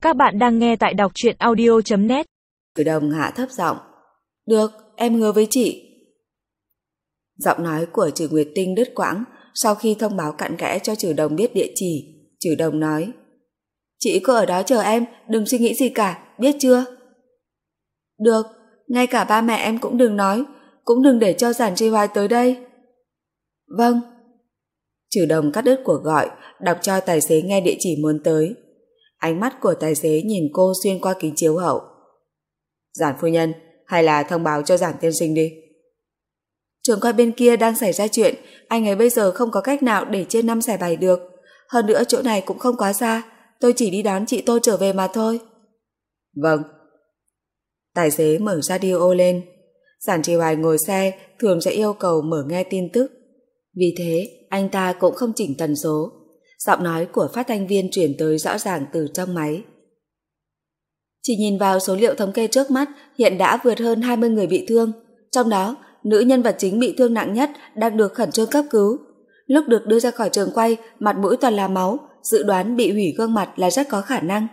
Các bạn đang nghe tại đọc truyện audio.net. Cử Đồng hạ thấp giọng. Được, em hứa với chị. Giọng nói của Trừ Nguyệt Tinh đứt quãng sau khi thông báo cặn kẽ cho Trừ Đồng biết địa chỉ. Trừ Đồng nói: Chị cứ ở đó chờ em, đừng suy nghĩ gì cả, biết chưa? Được, ngay cả ba mẹ em cũng đừng nói, cũng đừng để cho Giản Tri Hoài tới đây. Vâng. Trừ Đồng cắt đứt cuộc gọi, đọc cho tài xế nghe địa chỉ muốn tới. Ánh mắt của tài xế nhìn cô xuyên qua kính chiếu hậu. Giản phu nhân, hay là thông báo cho Giản tiên sinh đi. Trường quay bên kia đang xảy ra chuyện, anh ấy bây giờ không có cách nào để trên 5 xẻ 7 được. Hơn nữa chỗ này cũng không quá xa, tôi chỉ đi đón chị tôi trở về mà thôi. Vâng. Tài xế mở radio lên. Giản Tri Hoài ngồi xe thường sẽ yêu cầu mở nghe tin tức. Vì thế, anh ta cũng không chỉnh tần số. Giọng nói của phát thanh viên chuyển tới rõ ràng từ trong máy. Chỉ nhìn vào số liệu thống kê trước mắt, hiện đã vượt hơn 20 người bị thương. Trong đó, nữ nhân vật chính bị thương nặng nhất đang được khẩn trương cấp cứu. Lúc được đưa ra khỏi trường quay, mặt mũi toàn là máu, dự đoán bị hủy gương mặt là rất có khả năng.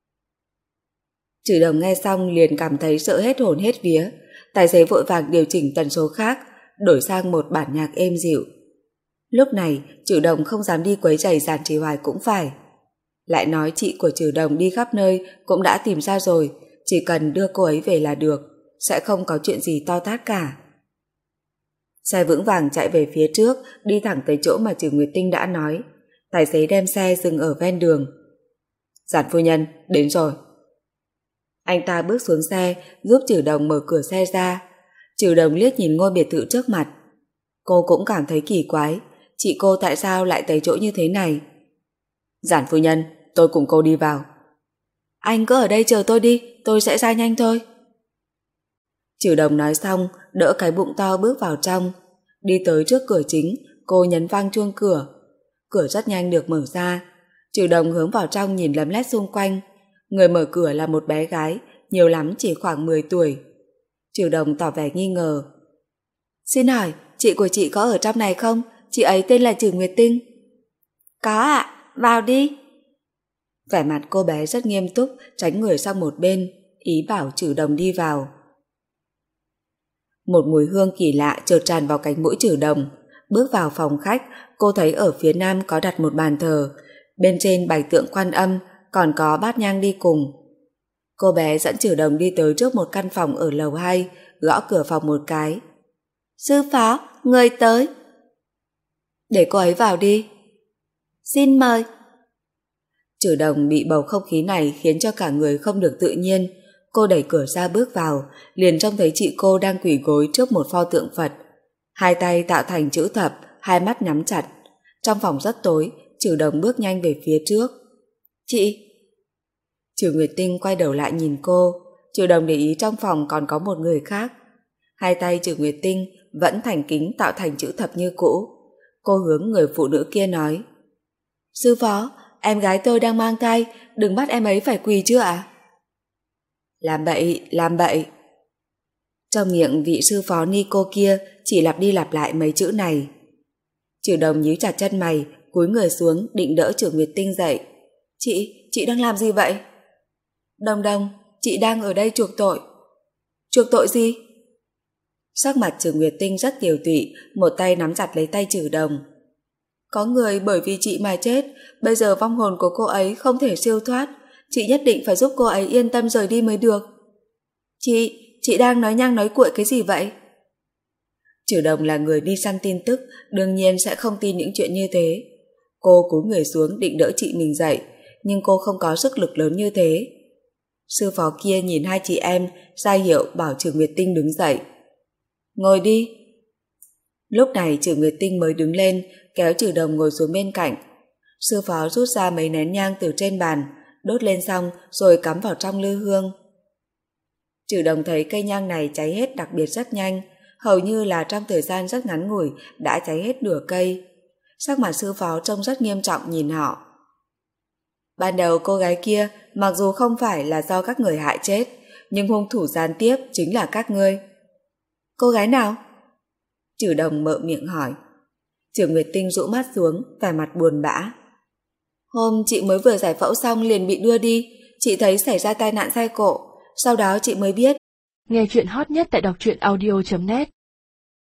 Trừ Đồng nghe xong liền cảm thấy sợ hết hồn hết vía. Tài xế vội vàng điều chỉnh tần số khác, đổi sang một bản nhạc êm dịu. Lúc này, Trừ Đồng không dám đi quấy rầy Giản Tri Hoài cũng phải. Lại nói chị của Trừ Đồng đi khắp nơi cũng đã tìm ra rồi, chỉ cần đưa cô ấy về là được, sẽ không có chuyện gì to tát cả. Xe vững vàng chạy về phía trước, đi thẳng tới chỗ mà Trừ Nguyệt Tinh đã nói. Tài xế đem xe dừng ở ven đường. Giản phu nhân, đến rồi. Anh ta bước xuống xe, giúp Trừ Đồng mở cửa xe ra. Trừ Đồng liếc nhìn ngôi biệt thự trước mặt. Cô cũng cảm thấy kỳ quái, chị cô tại sao lại tới chỗ như thế này? Giản phu nhân, tôi cùng cô đi vào. Anh cứ ở đây chờ tôi đi, tôi sẽ ra nhanh thôi. Trừ Đồng nói xong, đỡ cái bụng to bước vào trong. Đi tới trước cửa chính, cô nhấn vang chuông cửa. Cửa rất nhanh được mở ra. Trừ Đồng hướng vào trong nhìn lấm lét xung quanh. Người mở cửa là một bé gái, nhiều lắm chỉ khoảng 10 tuổi. Trừ Đồng tỏ vẻ nghi ngờ. Xin hỏi, chị của chị có ở trong này không? Chị ấy tên là Trừ Nguyệt Tinh. Có ạ, vào đi. Vẻ mặt cô bé rất nghiêm túc, tránh người sang một bên, ý bảo Trừ Đồng đi vào. Một mùi hương kỳ lạ chợt tràn vào cánh mũi Trừ Đồng. Bước vào phòng khách, cô thấy ở phía nam có đặt một bàn thờ, bên trên bày tượng Quan Âm, còn có bát nhang đi cùng. Cô bé dẫn Trừ Đồng đi tới trước một căn phòng ở lầu 2, gõ cửa phòng một cái. Sư phó, người tới. Để cô ấy vào đi. Xin mời. Trừ Đồng bị bầu không khí này khiến cho cả người không được tự nhiên. Cô đẩy cửa ra bước vào, liền trông thấy chị cô đang quỳ gối trước một pho tượng Phật. Hai tay tạo thành chữ thập, hai mắt nhắm chặt. Trong phòng rất tối, Trừ Đồng bước nhanh về phía trước. Chị. Trừ Nguyệt Tinh quay đầu lại nhìn cô. Trừ Đồng để ý trong phòng còn có một người khác. Hai tay Trừ Nguyệt Tinh vẫn thành kính tạo thành chữ thập như cũ. Cô hướng người phụ nữ kia nói. Sư phó, em gái tôi đang mang thai, đừng bắt em ấy phải quỳ chưa ạ? Làm bậy, làm bậy. Trong miệng vị sư phó ni cô kia chỉ lặp đi lặp lại mấy chữ này. Trừ Đồng nhíu chặt chân mày, cúi người xuống định đỡ Trừ Nguyệt Tinh dậy. Chị đang làm gì vậy? Đồng, chị đang ở đây chuộc tội. Chuộc tội gì? Sắc mặt Trừ Nguyệt Tinh rất tiều tụy, một tay nắm chặt lấy tay Trừ Đồng. Có người bởi vì chị mà chết, bây giờ vong hồn của cô ấy không thể siêu thoát, chị nhất định phải giúp cô ấy yên tâm rời đi mới được. Chị đang nói nhăng nói cuội cái gì vậy? Trừ Đồng là người đi săn tin tức, đương nhiên sẽ không tin những chuyện như thế. Cô cúi người xuống định đỡ chị mình dậy, nhưng cô không có sức lực lớn như thế. Sư phó kia nhìn hai chị em, ra hiệu bảo Trừ Nguyệt Tinh đứng dậy. Ngồi đi. Lúc này Trừ Nguyệt Tinh mới đứng lên, kéo Trừ Đồng ngồi xuống bên cạnh. Sư phó rút ra mấy nén nhang từ trên bàn, đốt lên xong rồi cắm vào trong lư hương. Trừ Đồng thấy cây nhang này cháy hết đặc biệt rất nhanh, hầu như là trong thời gian rất ngắn ngủi đã cháy hết nửa cây. Sắc mặt sư phó trông rất nghiêm trọng nhìn họ. Ban đầu cô gái kia mặc dù không phải là do các người hại chết, nhưng hung thủ gián tiếp chính là các ngươi. Cô gái nào? Trừ Đồng mở miệng hỏi. Trừ Nguyệt Tinh rũ mắt xuống, vẻ mặt buồn bã. Hôm chị mới vừa giải phẫu xong liền bị đưa đi, chị thấy xảy ra tai nạn xe cộ, sau đó chị mới biết. Nghe chuyện hot nhất tại đọc truyện audio.net